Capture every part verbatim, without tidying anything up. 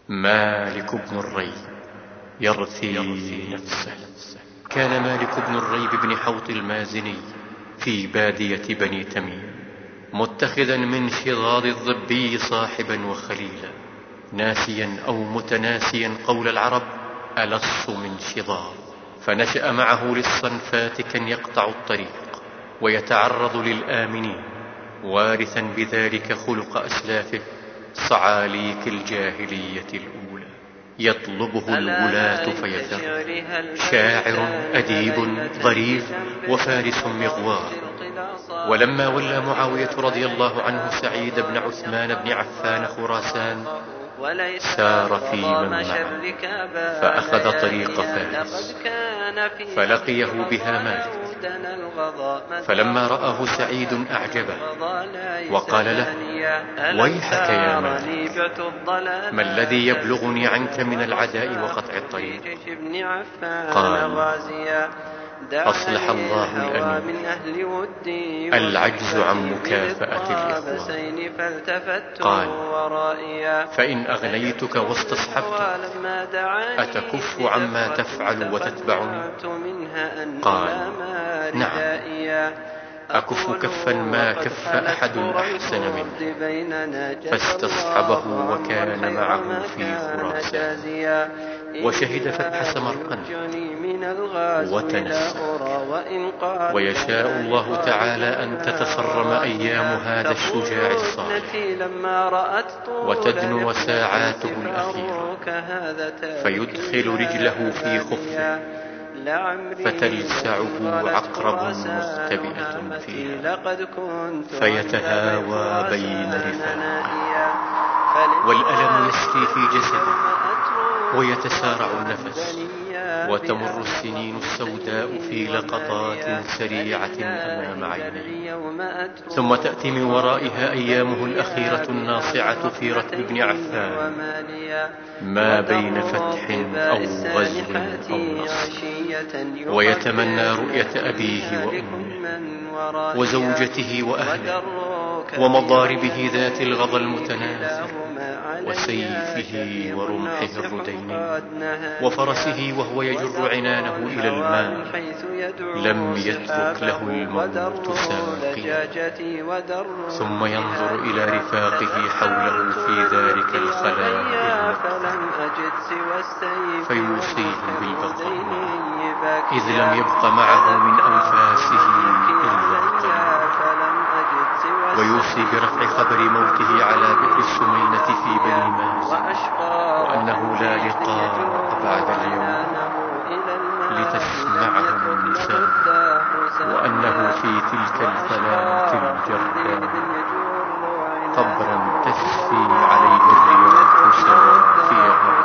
مالك بن الري يرثي نفسه. كان مالك بن الريب بن حوط المازني في بادية بني تميم، متخذا من شضاض الظبي صاحبا وخليلا، ناسيا أو متناسيا قول العرب: ألص من شضاض. فنشأ معه لصا فاتكا يقطع الطريق ويتعرض للآمنين، وارثا بذلك خلق أسلافه صعاليك الجاهلية الأولى، يطلبه الولاة فيذر. شاعر أديب ظريف وفارس مغوار. ولما ولى معاوية رضي الله عنه سعيد بن عثمان بن عفان خراسان، سار في من معه فأخذ طريق فارس، فلقيه بها مالك. فلما رآه سعيد أعجبه وقال له: ويحك يا مالك، ما الذي يبلغني عنك من العداء وقطع الطريق؟ قال: أصلح الله الأمين، العجز عن مكافأة الإخوان. قال: فإن أغنيتك واستصحبتك أتكف عما تفعل وتتبعني؟ قال: نعم، أكف كفا ما كف أحد أحسن منه. فاستصحبه وكان معه في خراسان، وشهد فتح سمرقند وتنسى. ويشاء الله تعالى أن تتصرم أيام هذا الشجاع الصالح وتدنو ساعاته الأخيرة، فيدخل رجله في خفه فتلسعه عقرب مختبئة فيها، فيتهاوى بين رفاقه، والألم يسري في جسده ويتسارع النفس، وتمر السنين السوداء في لقطات سريعة أمام عينيه، ثم تأتي من ورائها أيامه الأخيرة الناصعة في ركب ابن عفان، ما بين فتح أو غزو أو نصر، ويتمنى رؤية أبيه وأمه وزوجته وأهله ومضاربه ذات الغضا المتناثر، وسيفه ورمحه الردين، وفرسه وهو يجر عنانه إلى الماء، لم يترك له الموت ساقيا. ثم ينظر إلى رفاقه حوله في ذلك الخلاء فيوصيهم بالبقاء معه، إذ لم يبق معه من أنفاسه إلا القلب، ويوصي برفع خبر موته على بئر السمينة في بني مازن، وأنه لا لقاء بعد اليوم لتسمعه النساء، وأنه في تلك الفلاة الجرداء قبرا تسفي عليه الرياح سوافيها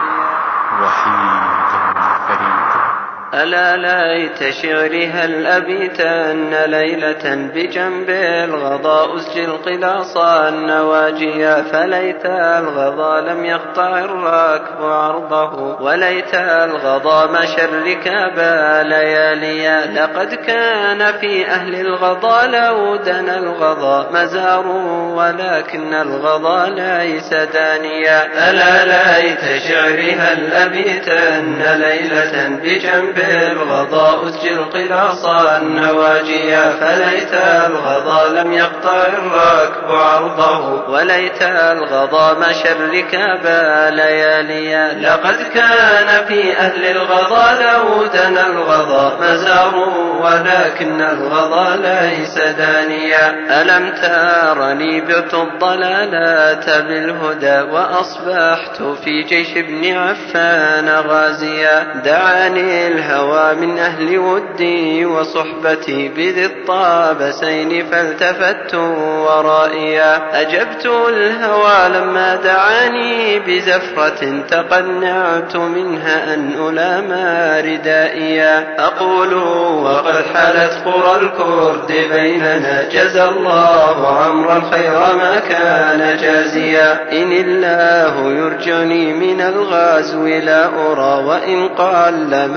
وحيدا فريدا. ألا ليت شعري هل أبيتن ليلة بجنب الغضاء أسجل قلاصا النواجيا، فليت الغضا لم يقطع الراكب عرضه، وليت الغضا ما شركابا لياليا. لقد كان في أهل الغضا لو دنا الغضا مزار، ولكن الغضا ليس دانيا. ألا ليت شعري هل أبيتن ليلة بجنب الغضاء أسجل قلاصا النواجيا، فليت الغضا لم يقطع الراكب عرضه، وليت الغضا ما شركابا لياليا. لقد كان في أهل الغضا لو دنا الغضا مزار، ولكن الغضا ليس دانيا. ألم ترني بعت الضلالات بالهدى، وأصبحت في جيش ابن عفان غازيا. دعاني الهوى من أهل ودي وصحبتي بذي الطابسين، فالتفت ورائيا. أجبت الهوى لما دعاني بزفرة، تقنعت منها أن ألامى ردائيا. أقول وقد حالت قرى الكرد بيننا، جزى الله عمرا خير ما كان جازيا. إن الله يرجعني من الغزو لا أرى، وإن قال مالك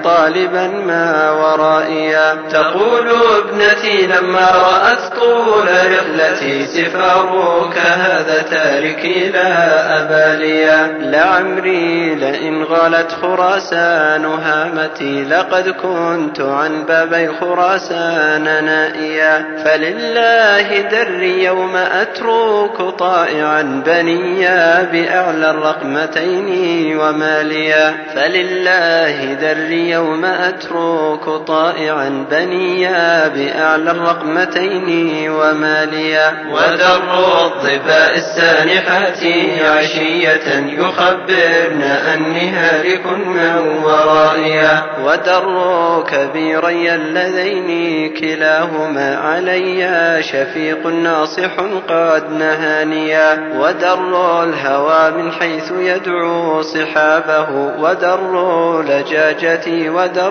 طالبا ما ورائيا. تقول ابنتي لما رأت طول رحلتي سفارك هذا تاركي لا أباليا. لعمري لئن غلت خراسان هامتي لقد كنت عن بابي خراسان نائيا. فلله دري يوم أترك طائعا بنيا بأعلى الرقمتين وماليا. فلله دري يوم أترك طائعا بنيا بأعلى الرقمتين وماليا. ودر الظباء السانحات عشية يخبرن أني هالك من ورائيا. ودر كبيري اللذين كلاهما علي شفيق ناصح قد نهانيا. ودر الهوى من حيث يدعو صحابه ودر لجاجتي ودر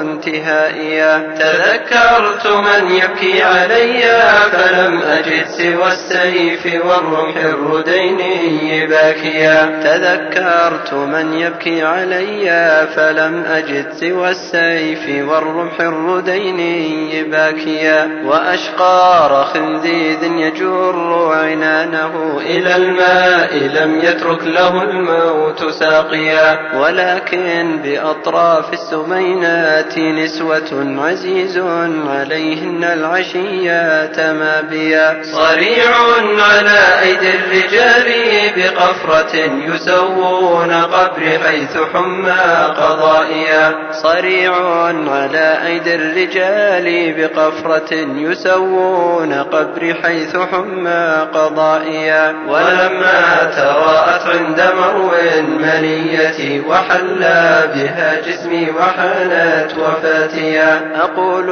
انتهائيا. تذكرت من يبكي علي فلم أجد سوى السيف والرمح الرديني باكيا. تذكرت من يبكي علي فلم أجد سوى السيف والرمح الرديني باكيا. وأشقار خنزيد يجر عنانه إلى الماء لم يترك له الموت ساقيا. ولكن بأطراف السمينات نسوة عزيز عليهن العشيات مابيا. صريع على أيدي الرجال بقفرة يسوون قبر حيث حمى قضائيا. صريع على أيدي الرجال بقفرة يسوون قبر حيث حمى قضائيا. ولما تراءت عند مرو منيتي وحلى بها جسمي وحانت وفاتيا. أقول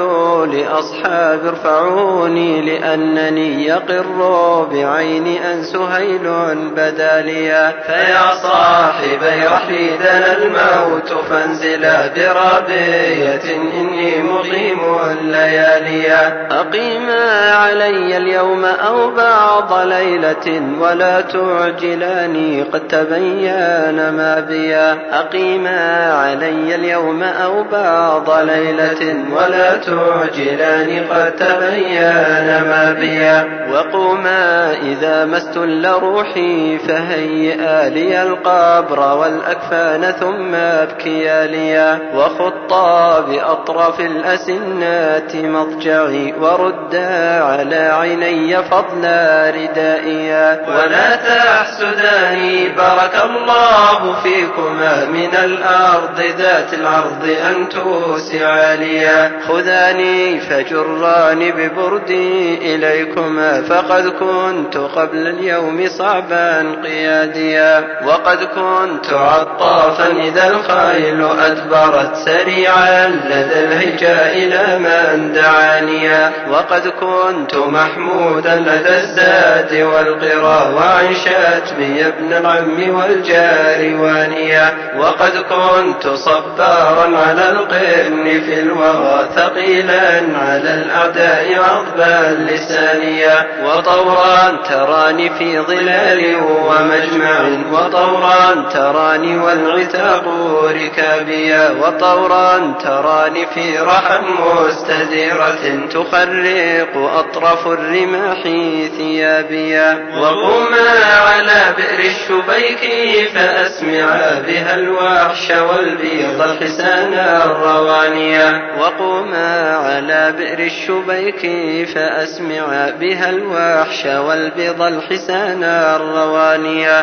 لأصحاب ارفعوني لأنني يقر بعيني أن سهيل بداليا. فيا صاحبي رحلي دنا الموت فانزلا برابية إني مقيم اللياليا. أقيما علي اليوم أو بعض ليلة ولا تعجلاني قد تبين ما بيا. أقيما علي اليوم أو بعض ليلة ولا تعجلاني قد تبين ما بيا. وقوما إذا ما استل روحي فهيئا لي القبر والأكفان ثم ابكيا ليا. وخطا بأطراف الأسنات مضجعي وردا على عيني فضل ردائيا. ولا تحسداني بارك الله فيكما من الأرض ذات العرض أن توسعا ليا. خذاني فجراني ببردي إليكما فقد كنت قبل اليوم صعبا قياديا. وقد كنت عطافا إذا الخيل أدبرت سريعا لدى الهجاء إلى من دعانيا. وقد كنت محمودا لدى الزاد والقرى وعن شتمي ابن العم والجار وانيا. وقد كنت صبارا على القرن في الوغى ثقيلا على الأعداء عضبا لسانيا. وطورا تراني في ظلال ومجمع وطورا تراني والعتاق ركابيا. وطورا تراني في رحى مستديرة تخرق أطراف الرماح ثيابيا. وقوما على بئر الشبيك فأسمع بها الوحش والبيض الحسان الروانيا. وقوما على بئر الشبيك فأسمع بها الوحش والبيض الحسان الروانيا.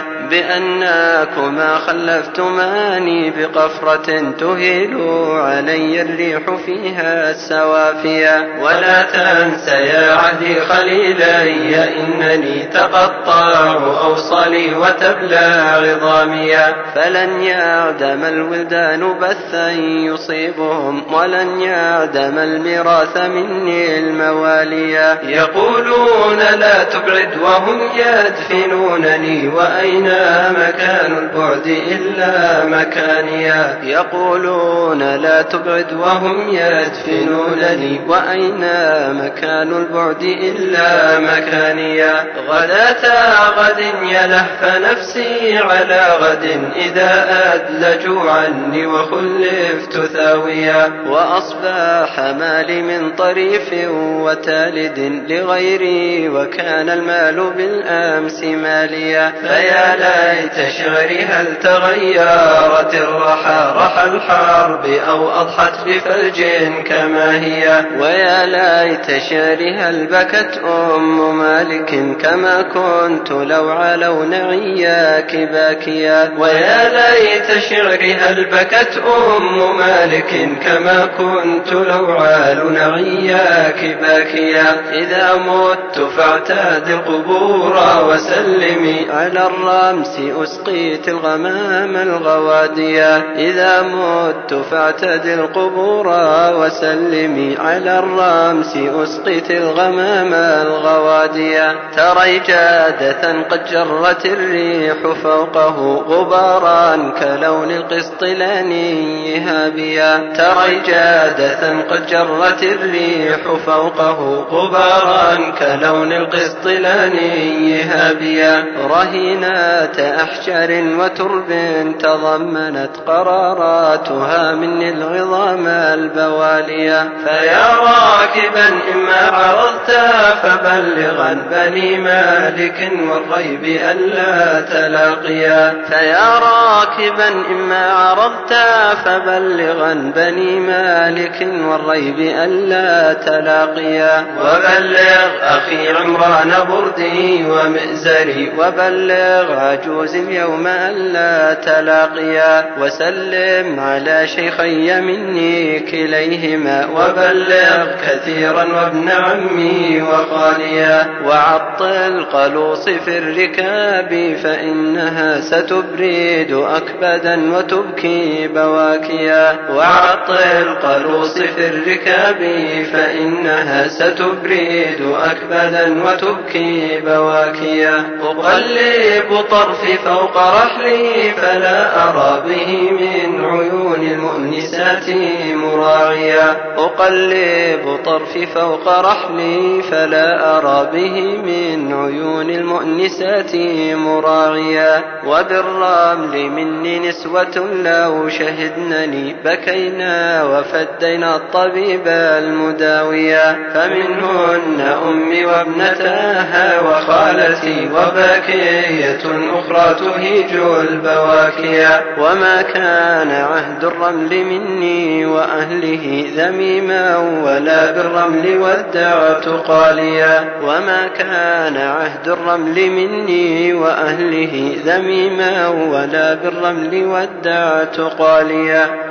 بأنكما خلفتماني بقفرة تهيل علي الريح فيها السوافيا. ولا تنس يا عهدي خليلي إنني تقطع أوصالي وتبلى عظاميا. فلن يعدم الولدان بثا يصيبهم ولن يعدم الميراث مني المواليا. يقولون لا تبعد وهم يدفنونني وأين مكان البرد البعد إلا مكانيا. يقولون لا تبعد وهم يدفنونني، وأين مكان البعد إلا مكانيا. غداة غد يلهف نفسي على غد، إذا أدلجوا عني وخلفت ثاويا. وأصبح مالي من طريف وتالد لغيري، وكان المال بالأمس ماليا. فيا ليت شعري هل تغيرت الرحى رحى الحرب، أو أضحت بفلج كما هي. ويا ليت شعري هل بكت أم مالك كما كنت لو علوا نعياك باكيا. ويا ليت شعري هل بكت أم مالك كما كنت لو علوا نعياك باكيا. إذا مت فاعتاد القبور وسلمي، على الرمس أسقيت الغمام الغواديا. إذا مت فاعتاد القبور وسلمي، على الرمس أسقيت الغمام الغواديا. ترى جادة قد جرت الريح فوقه غبارا كلون القسطلاني هابيا. ترى جادة قد جرت الريح فوقه غبارا كلون القسطلاني هابيا. رهينات أحجار وترب تضمنت قراراتها من العظام البواليا. فيا راكبا إما عرضت فبلغا بني مالك والريب ألا تلاقيا. فيا راكبا إما عرضت فبلغا بني مالك والريب ألا تلاقيا. وبلغ أخي عمران بردي ومئزري، وبلغ عجوز اليوم ألا تلاقيا. وسلم على شيخي مني كليهما، وبلغ كثيرا وابن عمي وخاليا. وعطل قلوص في الركاب فإنها ستبرد أكبدا وتبكي بواكيا. وعطل قلوص في الركاب فإنها ستبرد أكبدا وتبكي بواكيا. أقلب طرفي فوق رحلي فلا أرى به من عيون المؤنسات مراعيا. أقلب طرفي فوق رحلي فلا أرى به من عيون المؤنسات مراعيا. وبالرمل مني نسوة لو شهدنني بكينا وفدينا الطبيب المداويا. فمنهن أمي وابنتاها وخالتي، وباكية أخرى تهيج البواكيا. وما كان عهد الرمل مني وأهله ذميما، ولا بالرمل ودعت قاليا. وما كان عهد الرمل مني وأهله ذميما، ولا بالرمل ودعت قاليا.